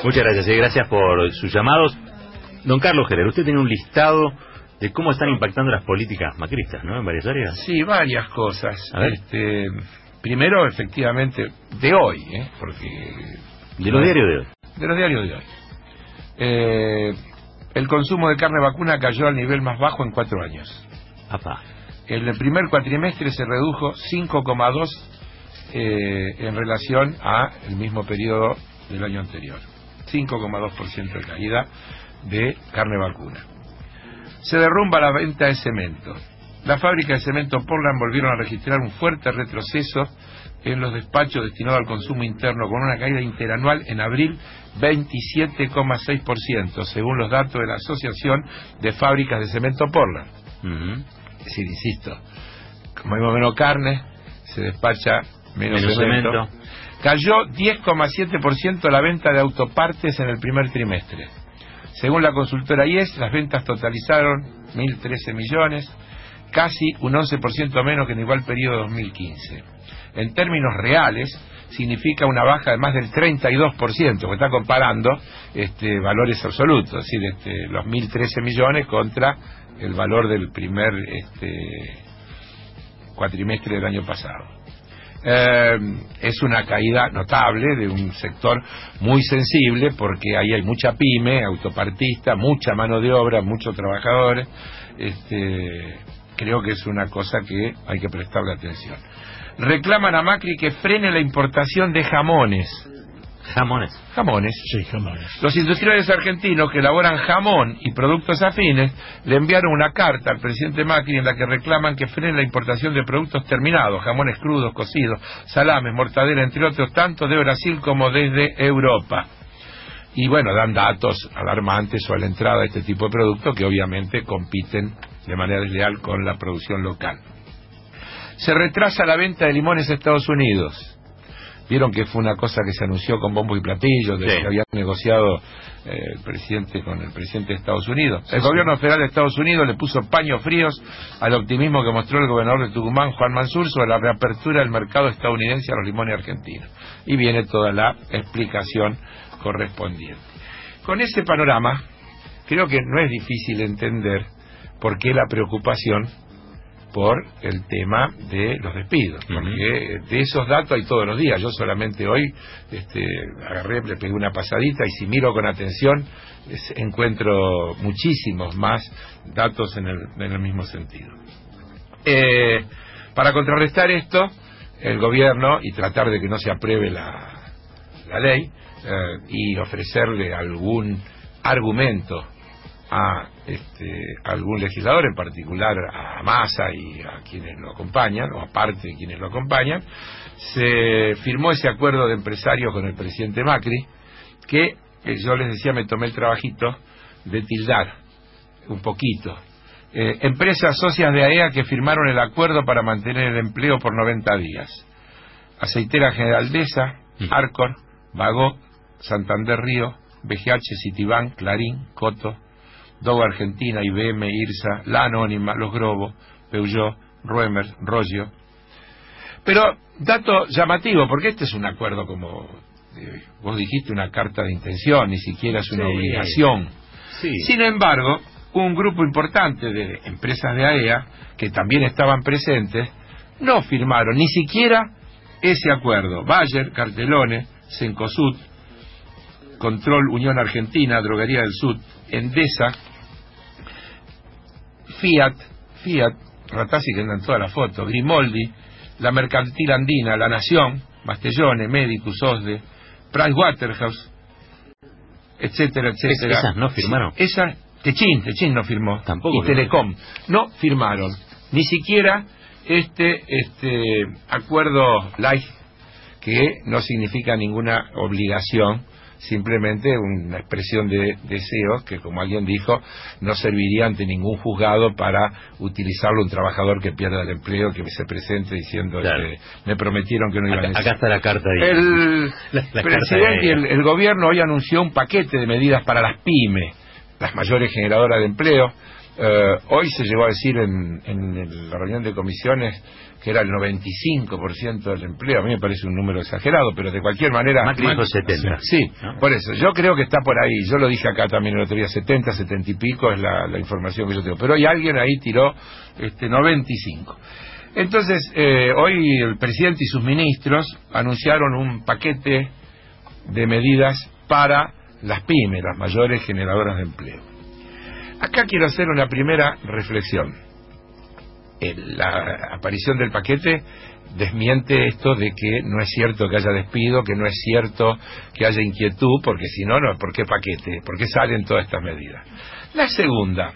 Muchas gracias, gracias por sus llamados. Don Carlos Heller, usted tiene un listado de cómo están impactando las políticas macristas, ¿no? En varias áreas. Sí, varias cosas. A ver. Primero, efectivamente, de hoy, porque... De los diarios de hoy. De los diarios de hoy. El consumo de carne vacuna cayó al nivel más bajo en 4 años. Apá. En el primer cuatrimestre se redujo 5,2 en relación a el mismo periodo del año anterior. 5,2% de caída de carne vacuna. Se derrumba la venta de cemento. Las fábricas de cemento Portland volvieron a registrar un fuerte retroceso en los despachos destinados al consumo interno, con una caída interanual en abril 27,6%, según los datos de la Asociación de Fábricas de Cemento Portland. Es decir, insisto, como hay menos carne, se despacha menos cemento. Cayó 10,7% la venta de autopartes en el primer trimestre. Según la consultora IES, las ventas totalizaron 1.013 millones, casi un 11% menos que en igual periodo de 2015. En términos reales, significa una baja de más del 32%, porque está comparando valores absolutos, es decir, los 1.013 millones contra el valor del primer cuatrimestre del año pasado. Es una caída notable de un sector muy sensible, porque ahí hay mucha pyme, autopartista, mucha mano de obra, muchos trabajadores. Creo que es una cosa que hay que prestarle atención. Reclaman a Macri que frene la importación de jamones. Jamones. Sí, jamones. Los industriales argentinos que elaboran jamón y productos afines le enviaron una carta al presidente Macri en la que reclaman que frene la importación de productos terminados, jamones crudos, cocidos, salames, mortadela, entre otros, tanto de Brasil como desde Europa. Y bueno, dan datos alarmantes sobre la entrada de este tipo de productos que obviamente compiten de manera desleal con la producción local. Se retrasa la venta de limones a Estados Unidos. Vieron que fue una cosa que se anunció con bombos y platillos, de que había negociado el presidente con el presidente de Estados Unidos. El gobierno federal de Estados Unidos le puso paños fríos al optimismo que mostró el gobernador de Tucumán, Juan Mansur, sobre la reapertura del mercado estadounidense a los limones argentinos. Y viene toda la explicación correspondiente. Con ese panorama, creo que no es difícil entender por qué la preocupación por el tema de los despidos, porque de esos datos hay todos los días. Yo solamente hoy agarré, le pegué una pasadita, y si miro con atención encuentro muchísimos más datos en el mismo sentido. Para contrarrestar esto, el gobierno, y tratar de que no se apruebe la ley, y ofrecerle algún argumento a algún legislador, en particular a Massa y a quienes lo acompañan, o a parte de quienes lo acompañan, se firmó ese acuerdo de empresarios con el presidente Macri, que yo les decía, me tomé el trabajito de tildar un poquito. Empresas socias de AEA que firmaron el acuerdo para mantener el empleo por 90 días. Aceitera Generaldesa, Arcor, Bagó, Santander Río, BGH, Citibank, Clarín, Coto, Dow Argentina, IBM, IRSA, La Anónima, Los Grobos, Peugeot, Roemer, Roggio. Pero dato llamativo, porque este es un acuerdo, como vos dijiste, una carta de intención, ni siquiera es una obligación. Sí. Sin embargo, un grupo importante de empresas de AEA, que también estaban presentes, no firmaron ni siquiera ese acuerdo. Bayer, Cartelone, Cencosud, Control Unión Argentina, Droguería del Sud, Endesa, Fiat, Ratazzi, que andan toda la foto, Grimoldi, la Mercantil Andina, La Nación, Bastellone, Medicus, OSDE, Pricewaterhouse, etcétera, etcétera. ¿Esas no firmaron? Esas, Techin no firmó. Tampoco. Y Telecom no firmaron. Ni siquiera este acuerdo light, que no significa ninguna obligación, simplemente una expresión de deseos que, como alguien dijo, no serviría ante ningún juzgado para utilizarlo un trabajador que pierda el empleo, que se presente diciendo, claro, me prometieron que no iban a decir. Acá está la carta ahí. El la presidente y el gobierno hoy anunció un paquete de medidas para las pymes, las mayores generadoras de empleo, Hoy se llegó a decir en la reunión de comisiones que era el 95% del empleo. A mí me parece un número exagerado, pero de cualquier manera... Macri dijo 70. Sí, ¿no? Por eso, yo creo que está por ahí. Yo lo dije acá también el otro día, 70, 70 y pico es la información que yo tengo. Pero hoy alguien ahí tiró 95. Entonces, hoy el presidente y sus ministros anunciaron un paquete de medidas para las pymes, las mayores generadoras de empleo. Acá quiero hacer una primera reflexión. La aparición del paquete desmiente esto de que no es cierto que haya despido, que no es cierto que haya inquietud, porque si no, ¿por qué paquete? ¿Por qué salen todas estas medidas? La segunda,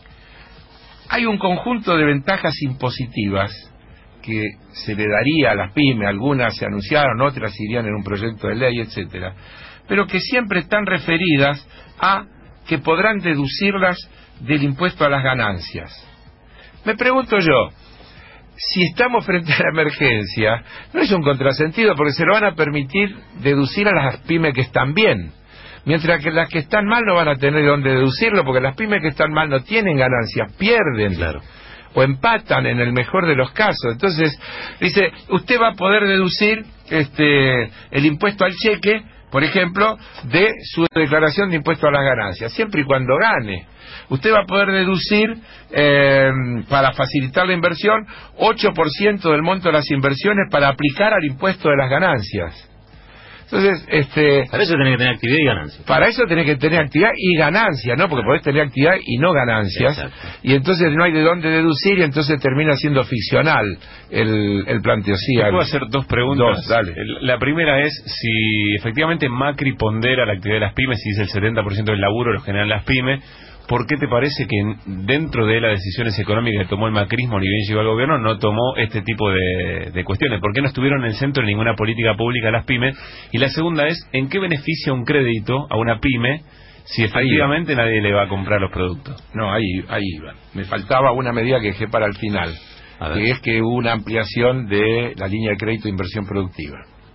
hay un conjunto de ventajas impositivas que se le daría a las pymes, algunas se anunciaron, otras irían en un proyecto de ley, etcétera, pero que siempre están referidas a que podrán deducirlas del impuesto a las ganancias. Me pregunto yo, si estamos frente a la emergencia, no es un contrasentido porque se lo van a permitir deducir a las pymes que están bien, mientras que las que están mal no van a tener dónde deducirlo porque las pymes que están mal no tienen ganancias, pierden. Claro. O empatan en el mejor de los casos. Entonces, dice, usted va a poder deducir el impuesto al cheque, por ejemplo, de su declaración de impuesto a las ganancias, siempre y cuando gane. Usted va a poder deducir, para facilitar la inversión, 8% del monto de las inversiones para aplicar al impuesto de las ganancias. Entonces, para eso tenés que tener actividad y ganancias. Para eso tenés que tener actividad y ganancias, ¿no? Porque podés tener actividad y no ganancias. Exacto. Y entonces no hay de dónde deducir y entonces termina siendo ficcional el planteo. Sí, ¿Puedo hacer dos preguntas? Dos, dale. La primera es si efectivamente Macri pondera la actividad de las pymes, si dice el 70% del laburo lo generan las pymes. ¿Por qué te parece que dentro de las decisiones económicas que tomó el macrismo ni bien llegó al gobierno no tomó este tipo de cuestiones? ¿Por qué no estuvieron en el centro de ninguna política pública las pymes? Y la segunda es, ¿en qué beneficia un crédito a una pyme si efectivamente nadie le va a comprar los productos? No, ahí iba. Me faltaba una medida que dejé para el final, que es que hubo una ampliación de la línea de crédito de inversión productiva.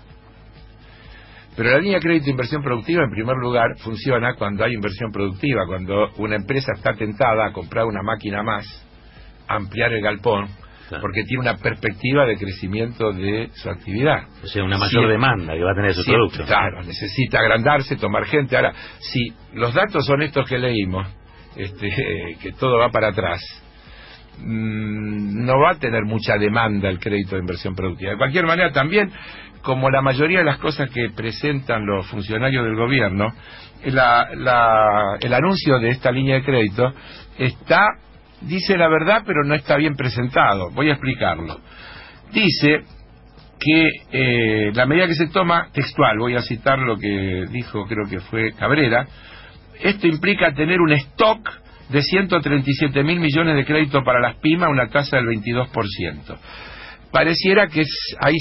Pero la línea de crédito de inversión productiva, en primer lugar, funciona cuando hay inversión productiva, cuando una empresa está tentada a comprar una máquina más, ampliar el galpón, claro, porque tiene una perspectiva de crecimiento de su actividad. O sea, una mayor demanda que va a tener su producto. Claro, necesita agrandarse, tomar gente. Ahora, si los datos son estos que leímos, que todo va para atrás, no va a tener mucha demanda el crédito de inversión productiva. De cualquier manera, también, como la mayoría de las cosas que presentan los funcionarios del gobierno, el anuncio de esta línea de crédito dice la verdad, pero no está bien presentado. Voy a explicarlo. Dice que la medida que se toma, textual, voy a citar lo que dijo, creo que fue Cabrera, esto implica tener un stock de 137.000 millones de crédito para las pymes a una tasa del 22%. Pareciera que hay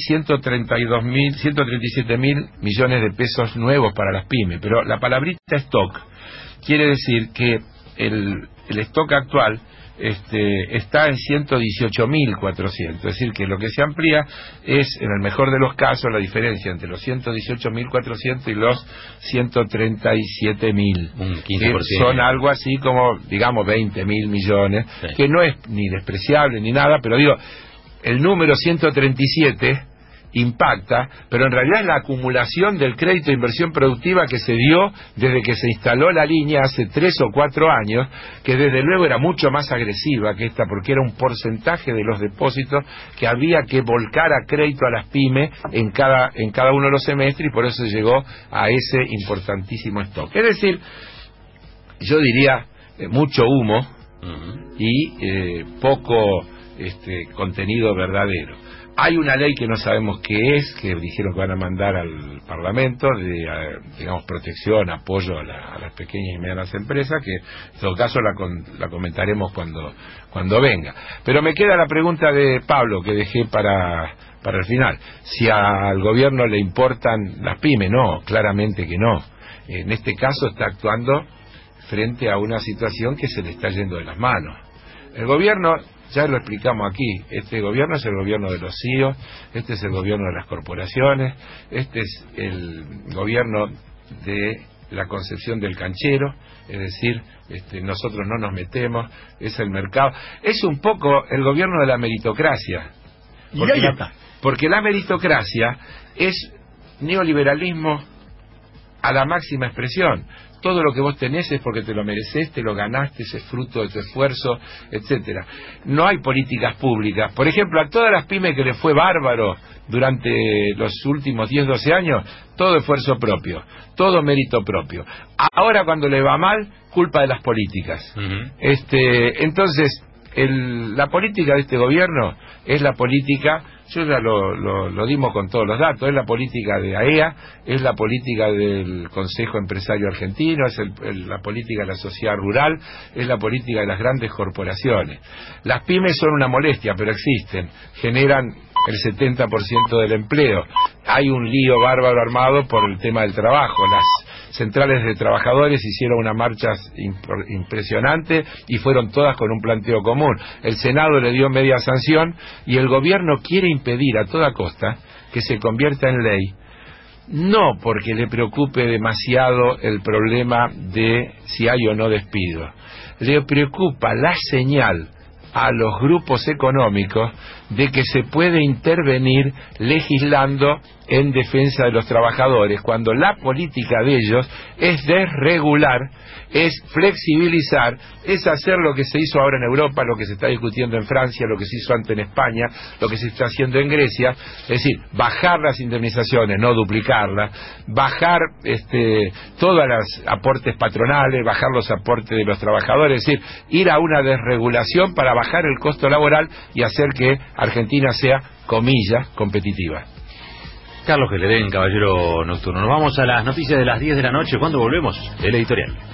137.000 millones de pesos nuevos para las pymes, pero la palabrita stock quiere decir que el stock actual está en 118.400, es decir, que lo que se amplía es, en el mejor de los casos, la diferencia entre los 118.400 y los 137.000, que son algo así como, digamos, 20.000 millones, sí, que no es ni despreciable ni nada, pero digo, el número 137 impacta, pero en realidad es la acumulación del crédito de inversión productiva que se dio desde que se instaló la línea hace 3 o 4 años, que desde luego era mucho más agresiva que esta, porque era un porcentaje de los depósitos que había que volcar a crédito a las pymes en cada uno de los semestres, y por eso llegó a ese importantísimo stock. Es decir, yo diría mucho humo y poco contenido verdadero. Hay una ley que no sabemos qué es, que dijeron que van a mandar al Parlamento, de, digamos, protección, apoyo a las pequeñas y medianas empresas, que en todo caso la comentaremos cuando venga. Pero me queda la pregunta de Pablo, que dejé para el final. Si al gobierno le importan las pymes. No, claramente que no. En este caso está actuando frente a una situación que se le está yendo de las manos. El gobierno, ya lo explicamos aquí, este gobierno es el gobierno de los CEOs, es el gobierno de las corporaciones, es el gobierno de la concepción del canchero, es decir, nosotros no nos metemos, es el mercado, es un poco el gobierno de la meritocracia, porque la meritocracia es neoliberalismo a la máxima expresión. Todo lo que vos tenés es porque te lo mereces, te lo ganaste, es fruto de tu esfuerzo, etcétera. No hay políticas públicas. Por ejemplo, a todas las pymes que les fue bárbaro durante los últimos 10, 12 años, todo esfuerzo propio, todo mérito propio. Ahora cuando le va mal, culpa de las políticas. Entonces, la política de este gobierno es la política, yo ya lo dimos con todos los datos, es la política de AEA, es la política del Consejo Empresario Argentino, es la política de la sociedad rural, es la política de las grandes corporaciones. Las pymes son una molestia, pero existen, generan el 70% del empleo. Hay un lío bárbaro armado por el tema del trabajo. Las centrales de trabajadores hicieron una marcha impresionante y fueron todas con un planteo común. El Senado le dio media sanción y el gobierno quiere impedir a toda costa que se convierta en ley, no porque le preocupe demasiado el problema de si hay o no despido, le preocupa la señal a los grupos económicos de que se puede intervenir legislando en defensa de los trabajadores, cuando la política de ellos es desregular, es flexibilizar, es hacer lo que se hizo ahora en Europa, lo que se está discutiendo en Francia, lo que se hizo antes en España, lo que se está haciendo en Grecia, es decir, bajar las indemnizaciones, no duplicarlas, bajar todos los aportes patronales, bajar los aportes de los trabajadores, es decir, ir a una desregulación para bajar el costo laboral y hacer que Argentina sea, comillas, competitiva. Carlos Geledén, Caballero Nocturno. Nos vamos a las noticias de las 10 de la noche. ¿Cuándo volvemos? El editorial.